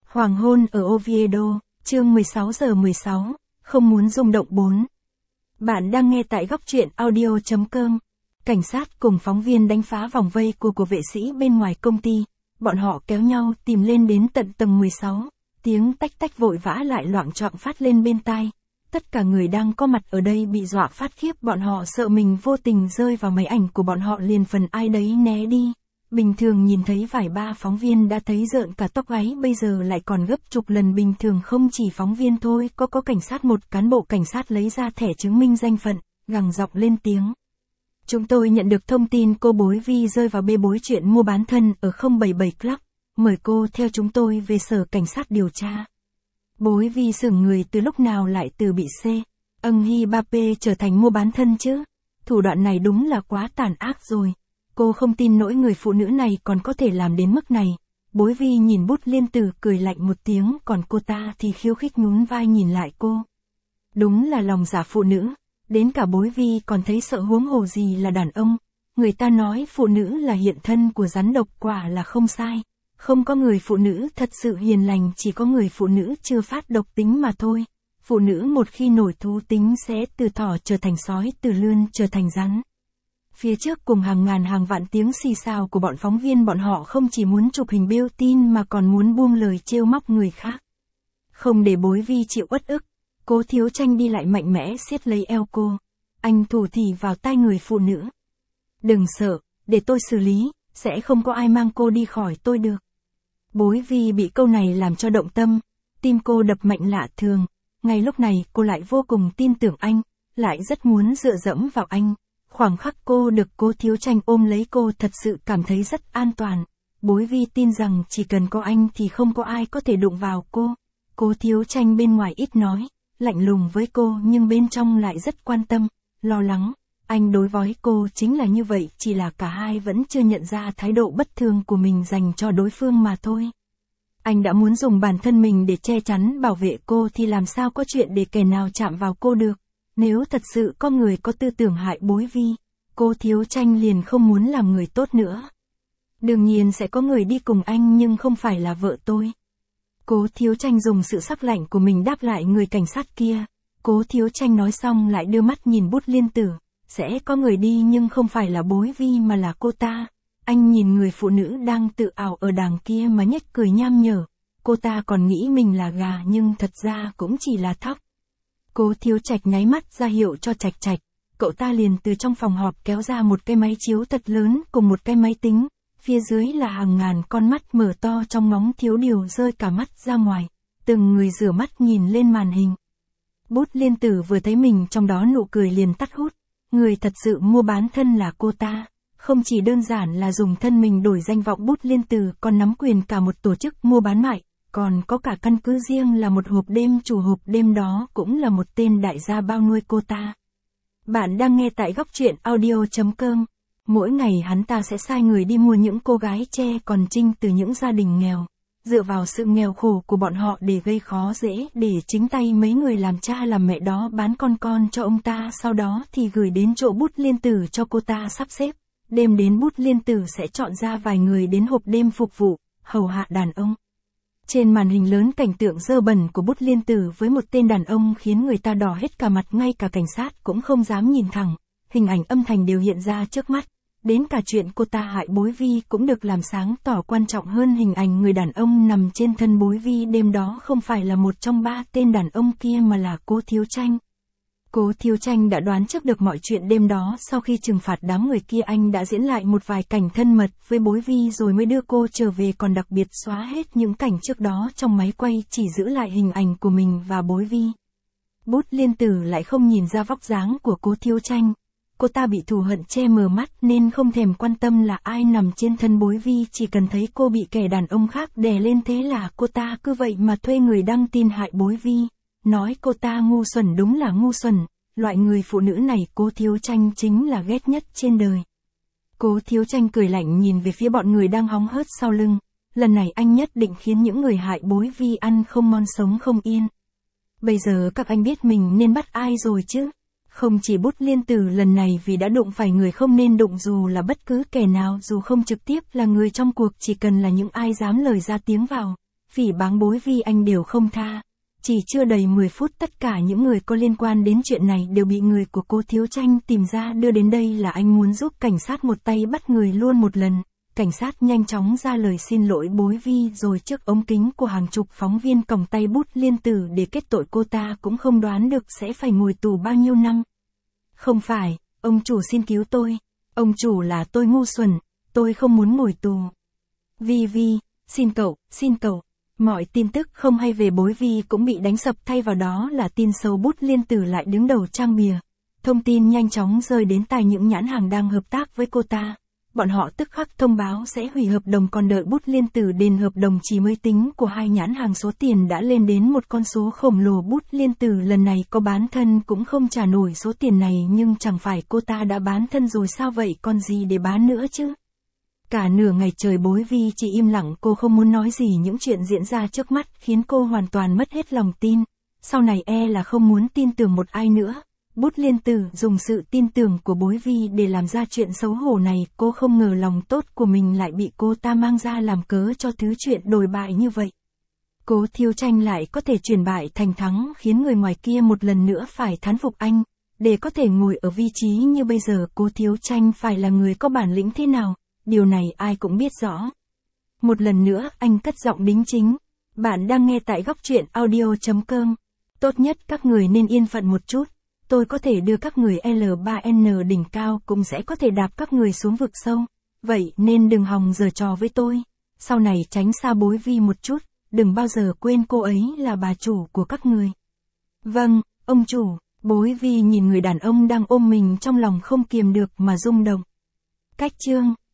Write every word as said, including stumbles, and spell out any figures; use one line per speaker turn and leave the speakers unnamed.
Hoàng hôn ở Oviedo, chương mười sáu giờ mười sáu, không muốn rung động bốn. Bạn đang nghe tại góc truyện audio chấm com. Cảnh sát cùng phóng viên đánh phá vòng vây của của vệ sĩ bên ngoài công ty. Bọn họ kéo nhau tìm lên đến tận tầng mười sáu. Tiếng tách tách vội vã lại loạng choạng phát lên bên tai. Tất cả người đang có mặt ở đây bị dọa phát khiếp, bọn họ sợ mình vô tình rơi vào máy ảnh của bọn họ liền phần ai đấy né đi. Bình thường nhìn thấy vài ba phóng viên đã thấy rợn cả tóc gáy, bây giờ lại còn gấp chục lần bình thường. Không chỉ phóng viên thôi, có có cảnh sát, một cán bộ cảnh sát lấy ra thẻ chứng minh danh phận, gằn giọng lên tiếng. Chúng tôi nhận được thông tin cô Bối Vi rơi vào bê bối chuyện mua bán thân ở không bảy bảy Club, mời cô theo chúng tôi về sở cảnh sát điều tra. Bối Vi sững người, từ lúc nào lại từ bị C. Âng Hi Ba P trở thành mua bán thân chứ? Thủ đoạn này đúng là quá tàn ác rồi. Cô không tin nổi người phụ nữ này còn có thể làm đến mức này. Bối Vi nhìn Bút Liên Tử cười lạnh một tiếng, còn cô ta thì khiêu khích nhún vai nhìn lại cô. Đúng là lòng dạ phụ nữ, đến cả Bối Vi còn thấy sợ, huống hồ gì là đàn ông. Người ta nói phụ nữ là hiện thân của rắn độc, quả là không sai. Không có người phụ nữ thật sự hiền lành, chỉ có người phụ nữ chưa phát độc tính mà thôi. Phụ nữ một khi nổi thú tính sẽ từ thỏ trở thành sói, từ lươn trở thành rắn. Phía trước cùng hàng ngàn hàng vạn tiếng xì xào của bọn phóng viên, bọn họ không chỉ muốn chụp hình bêu tin mà còn muốn buông lời trêu móc người khác. Không để Bối Vi chịu uất ức, Cố Thiếu Tranh đi lại mạnh mẽ siết lấy eo cô. Anh thủ thỉ vào tai người phụ nữ. Đừng sợ, để tôi xử lý, sẽ không có ai mang cô đi khỏi tôi được. Bối Vi bị câu này làm cho động tâm, tim cô đập mạnh lạ thường. Ngay lúc này cô lại vô cùng tin tưởng anh, lại rất muốn dựa dẫm vào anh. Khoảng khắc cô được Cố Thiếu Tranh ôm lấy, cô thật sự cảm thấy rất an toàn. Bối Vi tin rằng chỉ cần có anh thì không có ai có thể đụng vào cô. Cố Thiếu Tranh bên ngoài ít nói, lạnh lùng với cô, nhưng bên trong lại rất quan tâm, lo lắng. Anh đối với cô chính là như vậy, chỉ là cả hai vẫn chưa nhận ra thái độ bất thường của mình dành cho đối phương mà thôi. Anh đã muốn dùng bản thân mình để che chắn bảo vệ cô thì làm sao có chuyện để kẻ nào chạm vào cô được. Nếu thật sự có người có tư tưởng hại Bối Vi, Cố Thiếu Tranh liền không muốn làm người tốt nữa. Đương nhiên sẽ có người đi cùng anh, nhưng không phải là vợ tôi. Cố Thiếu Tranh dùng sự sắc lạnh của mình đáp lại người cảnh sát kia. Cố Thiếu Tranh nói xong lại đưa mắt nhìn Bút Liên Tử. Sẽ có người đi nhưng không phải là Bối Vi mà là cô ta. Anh nhìn người phụ nữ đang tự ảo ở đàng kia mà nhếch cười nham nhở. Cô ta còn nghĩ mình là gà nhưng thật ra cũng chỉ là thóc. Cố Thiếu Trạch nháy mắt ra hiệu cho Trạch Trạch. Cậu ta liền từ trong phòng họp kéo ra một cái máy chiếu thật lớn cùng một cái máy tính. Phía dưới là hàng ngàn con mắt mở to trong ngóng thiếu điều rơi cả mắt ra ngoài. Từng người rửa mắt nhìn lên màn hình. Bút Liên Tử vừa thấy mình trong đó, nụ cười liền tắt hút. Người thật sự mua bán thân là cô ta. Không chỉ đơn giản là dùng thân mình đổi danh vọng, Bút Liên Tử còn nắm quyền cả một tổ chức mua bán mại. Còn có cả căn cứ riêng là một hộp đêm, chủ hộp đêm đó cũng là một tên đại gia bao nuôi cô ta. Bạn đang nghe tại góc truyện audio chấm com. Mỗi ngày hắn ta sẽ sai người đi mua những cô gái trẻ còn trinh từ những gia đình nghèo. Dựa vào sự nghèo khổ của bọn họ để gây khó dễ, để chính tay mấy người làm cha làm mẹ đó bán con con cho ông ta, sau đó thì gửi đến chỗ Bút Liên Tử cho cô ta sắp xếp. Đêm đến Bút Liên Tử sẽ chọn ra vài người đến hộp đêm phục vụ, hầu hạ đàn ông. Trên màn hình lớn cảnh tượng dơ bẩn của Bút Liên Tử với một tên đàn ông khiến người ta đỏ hết cả mặt, ngay cả cảnh sát cũng không dám nhìn thẳng. Hình ảnh âm thanh đều hiện ra trước mắt. Đến cả chuyện cô ta hại Bối Vi cũng được làm sáng tỏ. Quan trọng hơn, hình ảnh người đàn ông nằm trên thân Bối Vi đêm đó không phải là một trong ba tên đàn ông kia mà là Cố Thiếu Tranh. Cố Thiếu Tranh đã đoán trước được mọi chuyện đêm đó. Sau khi trừng phạt đám người kia, anh đã diễn lại một vài cảnh thân mật với Bối Vi rồi mới đưa cô trở về, còn đặc biệt xóa hết những cảnh trước đó trong máy quay, chỉ giữ lại hình ảnh của mình và Bối Vi. Bút Liên Tử lại không nhìn ra vóc dáng của Cố Thiếu Tranh. Cô ta bị thù hận che mờ mắt nên không thèm quan tâm là ai nằm trên thân Bối Vi, chỉ cần thấy cô bị kẻ đàn ông khác đè lên, thế là cô ta cứ vậy mà thuê người đăng tin hại Bối Vi. Nói cô ta ngu xuẩn đúng là ngu xuẩn, loại người phụ nữ này Cố Thiếu Tranh chính là ghét nhất trên đời. Cố Thiếu Tranh cười lạnh nhìn về phía bọn người đang hóng hớt sau lưng. Lần này anh nhất định khiến những người hại Bối Vi ăn không ngon sống không yên. Bây giờ các anh biết mình nên bắt ai rồi chứ? Không chỉ Bút Liên Tử lần này vì đã đụng phải người không nên đụng, dù là bất cứ kẻ nào, dù không trực tiếp là người trong cuộc, chỉ cần là những ai dám lời ra tiếng vào. phỉ báng bối vi anh đều không tha. Chỉ chưa đầy mười phút tất cả những người có liên quan đến chuyện này đều bị người của cô Thiếu Tranh tìm ra đưa đến đây là anh muốn giúp cảnh sát một tay bắt người luôn một lần. Cảnh sát nhanh chóng ra lời xin lỗi bối vi rồi trước ống kính của hàng chục phóng viên còng tay bút liên tử để kết tội cô ta cũng không đoán được sẽ phải ngồi tù bao nhiêu năm. Không phải, ông chủ xin cứu tôi. Ông chủ là tôi ngu xuẩn, tôi không muốn ngồi tù. Vi Vi, xin cậu, xin cậu. Mọi tin tức không hay về bối vi cũng bị đánh sập thay vào đó là tin xấu bút liên tử lại đứng đầu trang bìa. Thông tin nhanh chóng rơi đến tai những nhãn hàng đang hợp tác với cô ta. Bọn họ tức khắc thông báo sẽ hủy hợp đồng còn đợi bút liên tử đền hợp đồng chỉ mới tính của hai nhãn hàng số tiền đã lên đến một con số khổng lồ. Bút liên tử lần này có bán thân cũng không trả nổi số tiền này nhưng chẳng phải cô ta đã bán thân rồi sao vậy còn gì để bán nữa chứ. Cả nửa ngày trời bối vi chỉ im lặng cô không muốn nói gì những chuyện diễn ra trước mắt khiến cô hoàn toàn mất hết lòng tin. Sau này e là không muốn tin tưởng một ai nữa. Bút liên tử dùng sự tin tưởng của bối vi để làm ra chuyện xấu hổ này, cô không ngờ lòng tốt của mình lại bị cô ta mang ra làm cớ cho thứ chuyện đồi bại như vậy. Cố Thiếu Tranh lại có thể chuyển bại thành thắng khiến người ngoài kia một lần nữa phải thán phục anh. Để có thể ngồi ở vị trí như bây giờ Cố Thiếu Tranh phải là người có bản lĩnh thế nào, điều này ai cũng biết rõ. Một lần nữa anh cất giọng đính chính. Bạn đang nghe tại góc truyện audio chấm com. Tốt nhất các người nên yên phận một chút. Tôi có thể đưa các người L ba N đỉnh cao cũng sẽ có thể đạp các người xuống vực sâu. Vậy nên đừng hòng giở trò với tôi. Sau này tránh xa bối vi một chút, đừng bao giờ quên cô ấy là bà chủ của các người. Vâng, ông chủ, bối vi nhìn người đàn ông đang ôm mình trong lòng không kiềm được mà rung động. Cách chương